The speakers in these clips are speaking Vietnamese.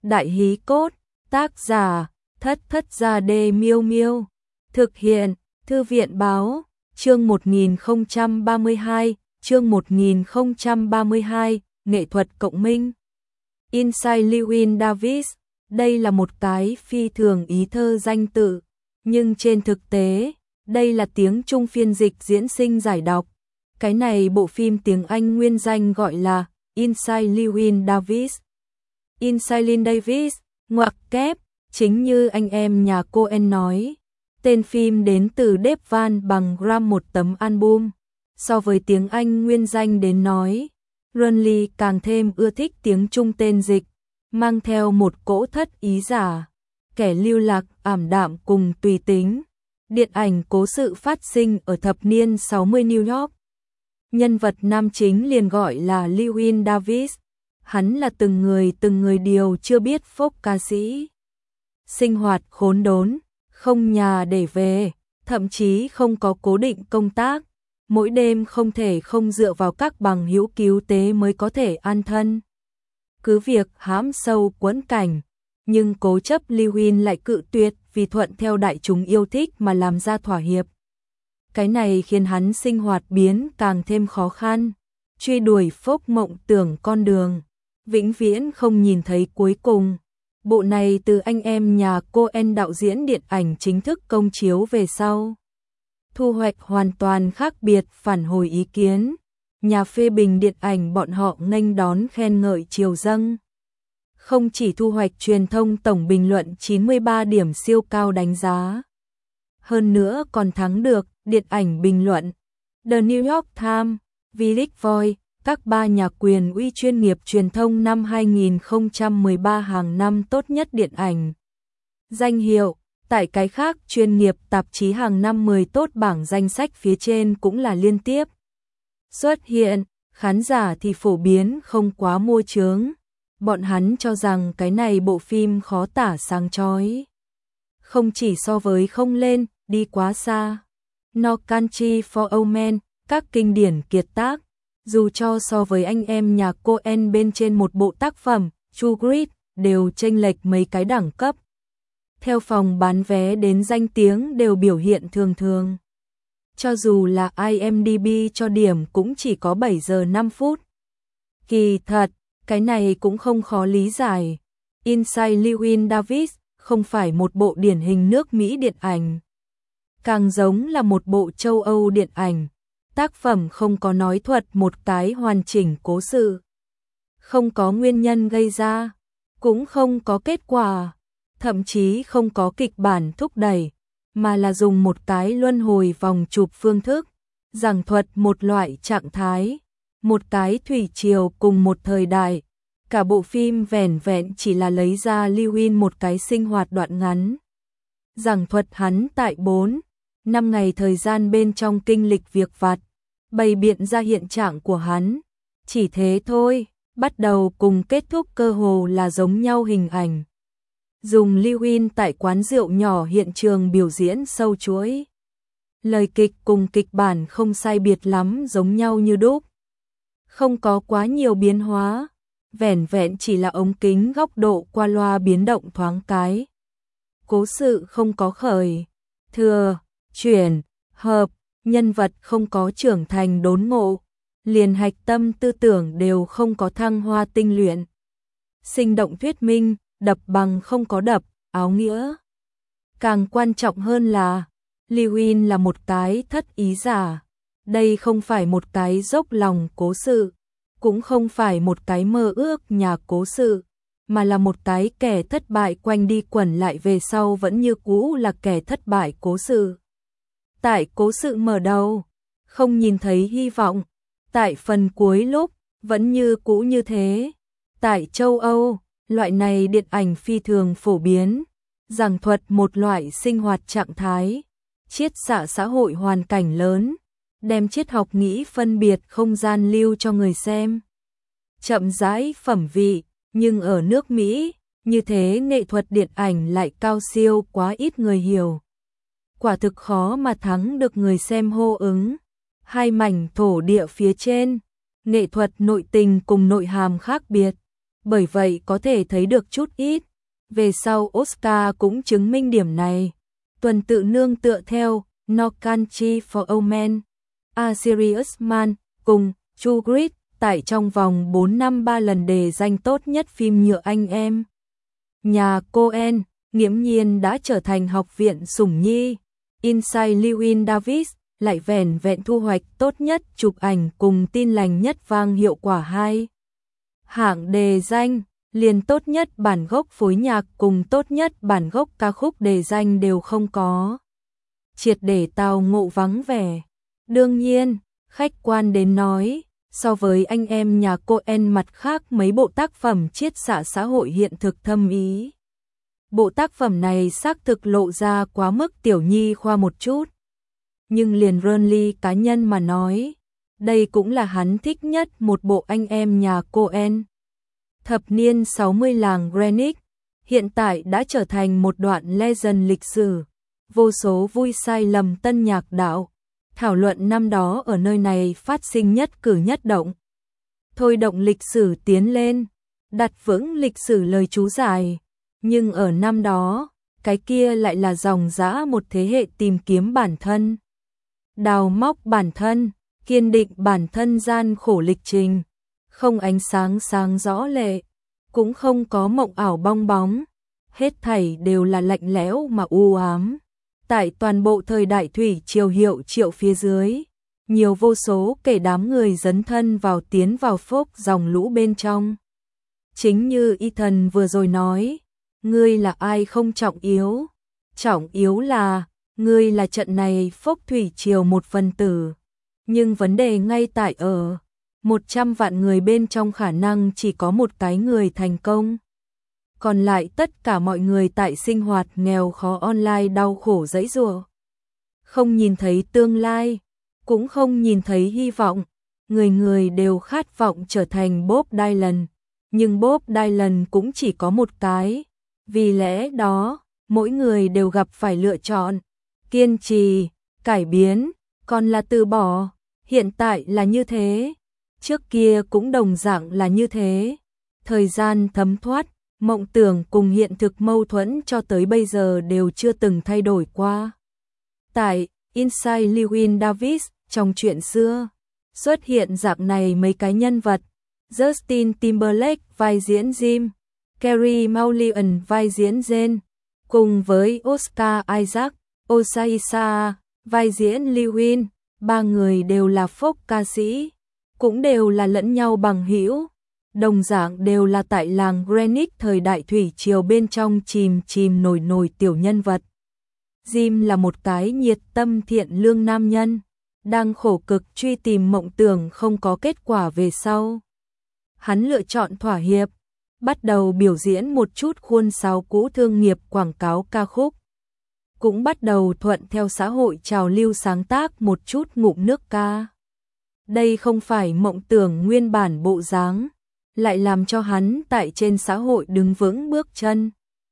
Đại hí cốt, tác giả, Thất Thất Gia Đê Miêu Miêu. Thực hiện, Thư viện báo, chương 1032, nghệ thuật cộng minh. Inside Llewyn Davis, đây là một cái phi thường ý thơ danh tự, nhưng trên thực tế, đây là tiếng Trung phiên dịch diễn sinh giải đọc. Cái này bộ phim tiếng Anh nguyên danh gọi là Inside Llewyn Davis. Inside Llewyn Davis, ngoặc kép, chính như anh em nhà Coen nói. Tên phim đến từ Dave Van bằng gram một tấm album. So với tiếng Anh nguyên danh đến nói, Runley càng thêm ưa thích tiếng Trung tên dịch, mang theo một cỗ thất ý giả, kẻ lưu lạc, ảm đạm cùng tùy tính. Điện ảnh cố sự phát sinh ở thập niên 60 New York. Nhân vật nam chính liền gọi là Llewyn Davis. Hắn là từng người điều chưa biết folk ca sĩ. Sinh hoạt khốn đốn, không nhà để về, thậm chí không có cố định công tác. Mỗi đêm không thể không dựa vào các bằng hữu cứu tế mới có thể an thân. Cứ việc hãm sâu quẫn cảnh, nhưng cố chấp Llewyn lại cự tuyệt vì thuận theo đại chúng yêu thích mà làm ra thỏa hiệp. Cái này khiến hắn sinh hoạt biến càng thêm khó khăn, truy đuổi folk mộng tưởng con đường, vĩnh viễn không nhìn thấy cuối cùng. Bộ này từ anh em nhà Coen đạo diễn điện ảnh chính thức công chiếu về sau. Thu hoạch hoàn toàn khác biệt, phản hồi ý kiến. Nhà phê bình điện ảnh bọn họ nghênh đón khen ngợi triều dâng. Không chỉ thu hoạch truyền thông tổng bình luận 93 điểm siêu cao đánh giá. Hơn nữa còn thắng được điện ảnh bình luận The New York Times, Village Voice, các ba nhà quyền uy chuyên nghiệp truyền thông năm 2013 hàng năm tốt nhất điện ảnh. Danh hiệu, tại cái khác chuyên nghiệp tạp chí hàng năm 10 tốt bảng danh sách phía trên cũng là liên tiếp xuất hiện, khán giả thì phổ biến không quá mua chướng. Bọn hắn cho rằng cái này bộ phim khó tả sáng chói. Không chỉ so với không lên, đi quá xa. No Country for Old Men, các kinh điển kiệt tác. Dù cho so với anh em nhà Coen bên trên một bộ tác phẩm, True Grit, đều chênh lệch mấy cái đẳng cấp. Theo phòng bán vé đến danh tiếng đều biểu hiện thường thường. Cho dù là IMDb cho điểm cũng chỉ có 7 giờ 5 phút. Kỳ thật, cái này cũng không khó lý giải. Inside Llewyn Davis không phải một bộ điển hình nước Mỹ điện ảnh. Càng giống là một bộ châu Âu điện ảnh. Tác phẩm không có nói thuật một cái hoàn chỉnh cố sự. Không có nguyên nhân gây ra. Cũng không có kết quả. Thậm chí không có kịch bản thúc đẩy. Mà là dùng một cái luân hồi vòng chụp phương thức. Giảng thuật một loại trạng thái. Một cái thủy triều cùng một thời đại. Cả bộ phim vẻn vẹn chỉ là lấy ra Llewyn một cái sinh hoạt đoạn ngắn. Giảng thuật hắn tại 4-5 ngày thời gian bên trong kinh lịch việc vặt, bày biện ra hiện trạng của hắn. Chỉ thế thôi, bắt đầu cùng kết thúc cơ hồ là giống nhau hình ảnh. Dùng Llewyn tại quán rượu nhỏ hiện trường biểu diễn sâu chuỗi. Lời kịch cùng kịch bản không sai biệt lắm, giống nhau như đúc. Không có quá nhiều biến hóa, vẻn vẹn chỉ là ống kính góc độ qua loa biến động thoáng cái. Cố sự không có khởi, thừa, chuyển, hợp, nhân vật không có trưởng thành đốn ngộ, liền hạch tâm tư tưởng đều không có thăng hoa tinh luyện. Sinh động thuyết minh, đập bằng không có đập, áo nghĩa. Càng quan trọng hơn là, Llewyn là một cái thất ý giả. Đây không phải một cái dốc lòng cố sự, cũng không phải một cái mơ ước nhà cố sự, mà là một cái kẻ thất bại quanh đi quẩn lại về sau vẫn như cũ là kẻ thất bại cố sự. Tại cố sự mở đầu, không nhìn thấy hy vọng, tại phần cuối lúc, vẫn như cũ như thế. Tại châu Âu, loại này điện ảnh phi thường phổ biến, giảng thuật một loại sinh hoạt trạng thái, chiết xạ xã hội hoàn cảnh lớn, đem triết học nghĩ phân biệt không gian lưu cho người xem. Chậm rãi phẩm vị, nhưng ở nước Mỹ, như thế nghệ thuật điện ảnh lại cao siêu quá ít người hiểu. Quả thực khó mà thắng được người xem hô ứng. Hai mảnh thổ địa phía trên, nghệ thuật nội tình cùng nội hàm khác biệt. bởi vậy có thể thấy được chút ít. Về sau Oscar cũng chứng minh điểm này. Tuần tự nương tựa theo No Country for Old Men, A Serious Man cùng True Grit tại trong vòng 4 năm 3 lần đề danh tốt nhất phim nhựa anh em. Nhà Coen nghiễm nhiên đã trở thành học viện sủng nhi. Inside Llewyn Davis lại vẻn vẹn thu hoạch tốt nhất chụp ảnh cùng tin lành nhất vang hiệu quả 2 hạng đề danh, liền tốt nhất bản gốc phối nhạc cùng tốt nhất bản gốc ca khúc đề danh đều không có. Triệt để tào ngộ vắng vẻ. Đương nhiên, khách quan đến nói, so với anh em nhà Coen mặt khác mấy bộ tác phẩm chiết xạ xã hội hiện thực thâm ý. Bộ tác phẩm này xác thực lộ ra quá mức tiểu nhi khoa một chút. Nhưng liền Burnley cá nhân mà nói, đây cũng là hắn thích nhất một bộ anh em nhà Coen. Thập niên 60 làng Greenwich hiện tại đã trở thành một đoạn legend lịch sử. Vô số vui sai lầm tân nhạc đạo, thảo luận năm đó ở nơi này phát sinh nhất cử nhất động. Thôi động lịch sử tiến lên, đặt vững lịch sử lời chú giải. Nhưng ở năm đó, cái kia lại là dòng dã một thế hệ tìm kiếm bản thân. Đào móc bản thân, kiên định bản thân gian khổ lịch trình. Không ánh sáng sáng rõ lệ, cũng không có mộng ảo bong bóng. Hết thảy đều là lạnh lẽo mà u ám. Tại toàn bộ thời đại thủy triều hiệu triệu phía dưới, nhiều vô số kể đám người dấn thân vào tiến vào phốc dòng lũ bên trong. Chính như Ethan vừa rồi nói, ngươi là ai không trọng yếu là, ngươi là trận này phốc thủy triều một phần tử. Nhưng vấn đề ngay tại ở, 100 vạn người bên trong khả năng chỉ có một cái người thành công. Còn lại tất cả mọi người tại sinh hoạt nghèo khó online đau khổ giãy giụa. Không nhìn thấy tương lai, cũng không nhìn thấy hy vọng. Người người đều khát vọng trở thành Bob Dylan, nhưng Bob Dylan cũng chỉ có một cái. Vì lẽ đó, mỗi người đều gặp phải lựa chọn, kiên trì, cải biến, còn là từ bỏ. Hiện tại là như thế, trước kia cũng đồng dạng là như thế. Thời gian thấm thoát, mộng tưởng cùng hiện thực mâu thuẫn cho tới bây giờ đều chưa từng thay đổi qua. Tại Inside Llewyn Davis, trong chuyện xưa, xuất hiện dạng này mấy cái nhân vật. Justin Timberlake vai diễn Jim, Carey Mulligan vai diễn Jane, cùng với Oscar Isaac, Osaisa vai diễn Llewyn. Ba người đều là folk ca sĩ, cũng đều là lẫn nhau bằng hữu. Đồng dạng đều là tại làng Greenwich thời đại thủy triều bên trong chìm nổi tiểu nhân vật. Jim là một cái nhiệt tâm thiện lương nam nhân, đang khổ cực truy tìm mộng tưởng không có kết quả về sau. Hắn lựa chọn thỏa hiệp, bắt đầu biểu diễn một chút khuôn sáo cũ thương nghiệp quảng cáo ca khúc. Cũng bắt đầu thuận theo xã hội trào lưu sáng tác một chút ngụm nước ca. Đây không phải mộng tưởng nguyên bản bộ dáng, lại làm cho hắn tại trên xã hội đứng vững bước chân.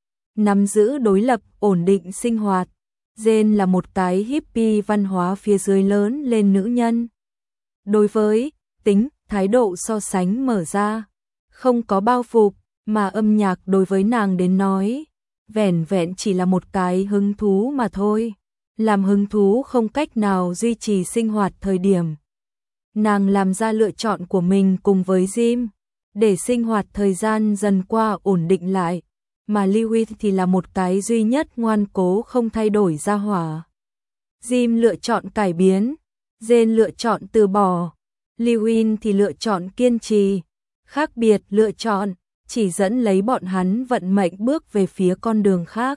Nắm giữ đối lập, ổn định sinh hoạt. Jane là một cái hippie văn hóa phía dưới lớn lên nữ nhân. Đối với tính, thái độ so sánh mở ra, không có bao phục, mà âm nhạc đối với nàng đến nói, vẻn vẹn chỉ là một cái hứng thú mà thôi. Làm hứng thú không cách nào duy trì sinh hoạt thời điểm. Nàng làm ra lựa chọn của mình cùng với Jim, để sinh hoạt thời gian dần qua ổn định lại, mà Llewyn thì là một cái duy nhất ngoan cố không thay đổi ra hỏa. Jim lựa chọn cải biến, Jane lựa chọn từ bỏ, Llewyn thì lựa chọn kiên trì. Khác biệt lựa chọn, chỉ dẫn lấy bọn hắn vận mệnh bước về phía con đường khác.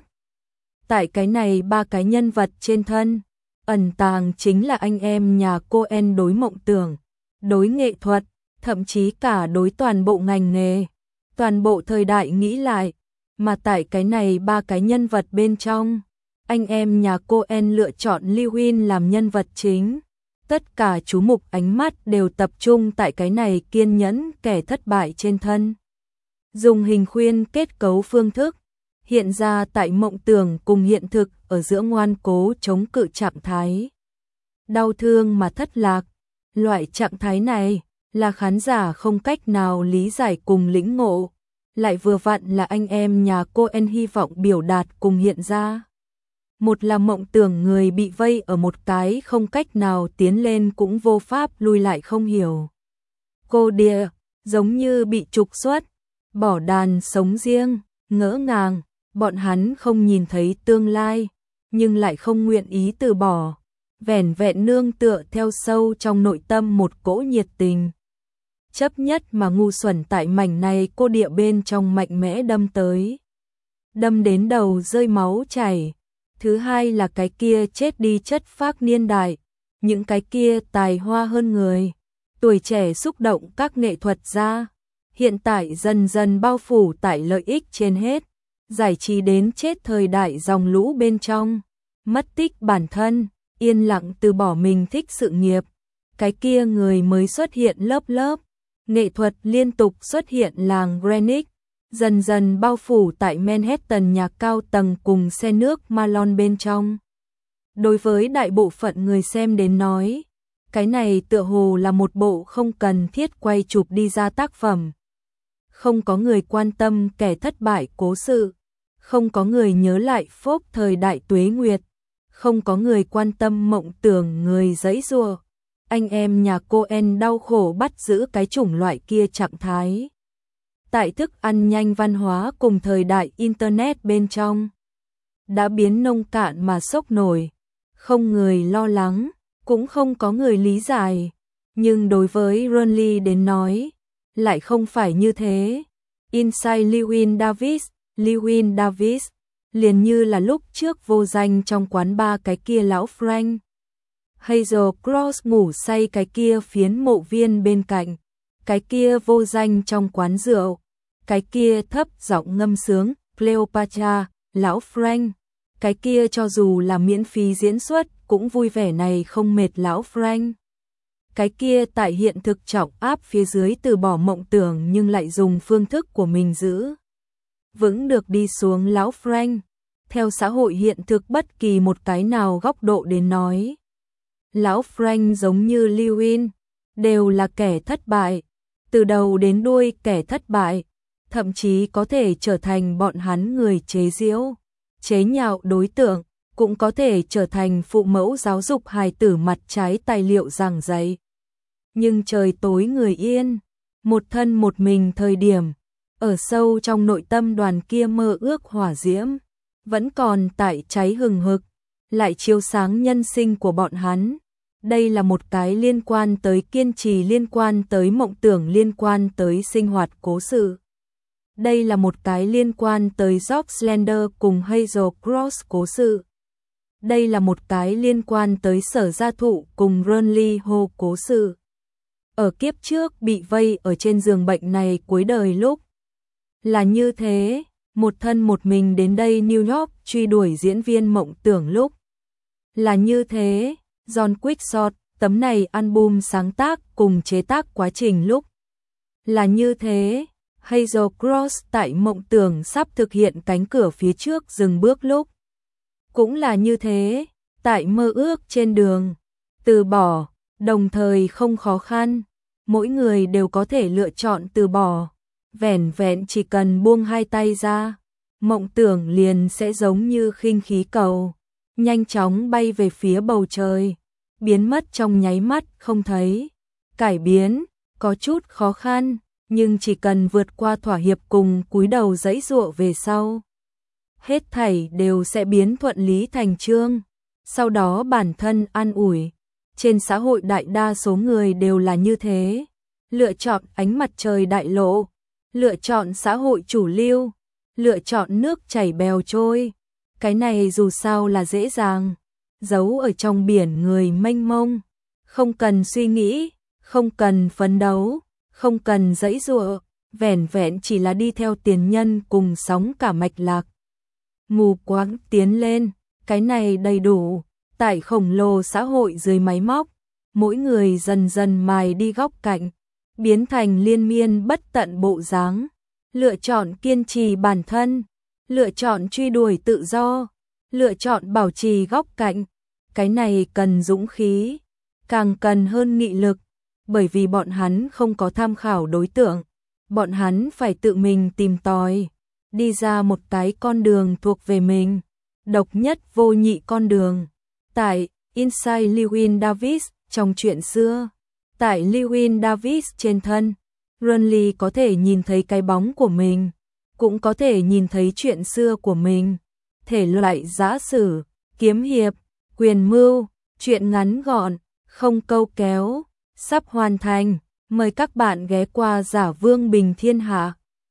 Tại cái này ba cái nhân vật trên thân, ẩn tàng chính là anh em nhà Coen đối mộng tưởng, đối nghệ thuật, thậm chí cả đối toàn bộ ngành nghề, toàn bộ thời đại nghĩ lại. Mà tại cái này ba cái nhân vật bên trong, anh em nhà Coen lựa chọn Llewyn làm nhân vật chính. Tất cả chú mục ánh mắt đều tập trung tại cái này kiên nhẫn kẻ thất bại trên thân. Dùng hình khuyên kết cấu phương thức, hiện ra tại mộng tưởng cùng hiện thực ở giữa ngoan cố chống cự trạng thái. Đau thương mà thất lạc, loại trạng thái này là khán giả không cách nào lý giải cùng lĩnh ngộ, lại vừa vặn là anh em nhà Cohen hy vọng biểu đạt cùng hiện ra. Một là mộng tưởng người bị vây ở một cái không cách nào tiến lên cũng vô pháp lui lại không hiểu. Cô địa, giống như bị trục xuất, bỏ đàn sống riêng, ngỡ ngàng, bọn hắn không nhìn thấy tương lai, nhưng lại không nguyện ý từ bỏ, vẻn vẹn nương tựa theo sâu trong nội tâm một cỗ nhiệt tình. Chấp nhất mà ngu xuẩn tại mảnh này cô địa bên trong mạnh mẽ đâm tới. Đâm đến đầu rơi máu chảy. Thứ hai là cái kia chết đi chất phác niên đại, những cái kia tài hoa hơn người, tuổi trẻ xúc động các nghệ thuật gia, hiện tại dần dần bao phủ tại lợi ích trên hết, giải trí đến chết thời đại dòng lũ bên trong, mất tích bản thân, yên lặng từ bỏ mình thích sự nghiệp, cái kia người mới xuất hiện lớp lớp, nghệ thuật liên tục xuất hiện làng Greenwich, dần dần bao phủ tại Manhattan nhà cao tầng cùng xe nước Malone bên trong. Đối với đại bộ phận người xem đến nói, cái này tựa hồ là một bộ không cần thiết quay chụp đi ra tác phẩm. Không có người quan tâm kẻ thất bại cố sự, không có người nhớ lại phốp thời đại tuế nguyệt, không có người quan tâm mộng tưởng người giãy giụa. Anh em nhà Cohen đau khổ bắt giữ cái chủng loại kia trạng thái. Tại thức ăn nhanh văn hóa cùng thời đại Internet bên trong, đã biến nông cạn mà sốc nổi, không người lo lắng, cũng không có người lý giải. Nhưng đối với Ronly đến nói, lại không phải như thế. Inside Llewyn Davis, liền như là lúc trước vô danh trong quán bar cái kia lão Frank. Hazel Cross ngủ say cái kia phiến mộ viên bên cạnh, cái kia vô danh trong quán rượu, cái kia thấp giọng ngâm sướng Cleopatra, lão Frank, cái kia cho dù là miễn phí diễn xuất cũng vui vẻ này không mệt lão Frank. Cái kia tại hiện thực trọng áp phía dưới từ bỏ mộng tưởng nhưng lại dùng phương thức của mình giữ vững được đi xuống lão Frank. Theo xã hội hiện thực bất kỳ một cái nào góc độ đến nói, lão Frank giống như Llewyn, đều là kẻ thất bại, từ đầu đến đuôi kẻ thất bại, thậm chí có thể trở thành bọn hắn người chế giễu, chế nhạo đối tượng, cũng có thể trở thành phụ mẫu giáo dục hài tử mặt trái tài liệu giảng dạy. Nhưng trời tối người yên, một thân một mình thời điểm, ở sâu trong nội tâm đoàn kia mơ ước hỏa diễm, vẫn còn tại cháy hừng hực, lại chiếu sáng nhân sinh của bọn hắn. Đây là một cái liên quan tới kiên trì, liên quan tới mộng tưởng, liên quan tới sinh hoạt cố sự. Đây là một cái liên quan tới George Slender cùng Hazel Cross cố sự. Đây là một cái liên quan tới Sở Gia Thụ cùng Ronly Ho cố sự. Ở kiếp trước bị vây ở trên giường bệnh này cuối đời lúc là như thế, một thân một mình đến đây New York truy đuổi diễn viên mộng tưởng lúc là như thế, John Quickshot tấm này album sáng tác cùng chế tác quá trình lúc là như thế, Hazel Cross tại mộng tưởng sắp thực hiện cánh cửa phía trước dừng bước lúc cũng là như thế, tại mơ ước trên đường từ bỏ, đồng thời không khó khăn, mỗi người đều có thể lựa chọn từ bỏ, vẻn vẹn chỉ cần buông hai tay ra, mộng tưởng liền sẽ giống như khinh khí cầu, nhanh chóng bay về phía bầu trời, biến mất trong nháy mắt không thấy. Cải biến có chút khó khăn, nhưng chỉ cần vượt qua thỏa hiệp cùng cúi đầu giãy giụa về sau, hết thảy đều sẽ biến thuận lý thành chương. Sau đó bản thân an ủi, trên xã hội đại đa số người đều là như thế, lựa chọn ánh mặt trời đại lộ, lựa chọn xã hội chủ lưu, lựa chọn nước chảy bèo trôi. Cái này dù sao là dễ dàng, giấu ở trong biển người mênh mông, không cần suy nghĩ, không cần phấn đấu, không cần giãy giụa, vẻn vẹn chỉ là đi theo tiền nhân cùng sóng cả mạch lạc. Mù quáng tiến lên, cái này đầy đủ, tại khổng lồ xã hội dưới máy móc, mỗi người dần dần mài đi góc cạnh, biến thành liên miên bất tận bộ dáng, lựa chọn kiên trì bản thân, lựa chọn truy đuổi tự do, lựa chọn bảo trì góc cạnh. Cái này cần dũng khí, càng cần hơn nghị lực, bởi vì bọn hắn không có tham khảo đối tượng, bọn hắn phải tự mình tìm tòi, đi ra một cái con đường thuộc về mình, độc nhất vô nhị con đường. Tại Inside Llewyn Davis, trong chuyện xưa, tại Llewyn Davis trên thân, Renly có thể nhìn thấy cái bóng của mình, cũng có thể nhìn thấy chuyện xưa của mình. Thể loại giã sử, kiếm hiệp, quyền mưu, chuyện ngắn gọn, không câu kéo, sắp hoàn thành. Mời các bạn ghé qua Giả Vương Bình Thiên Hạ.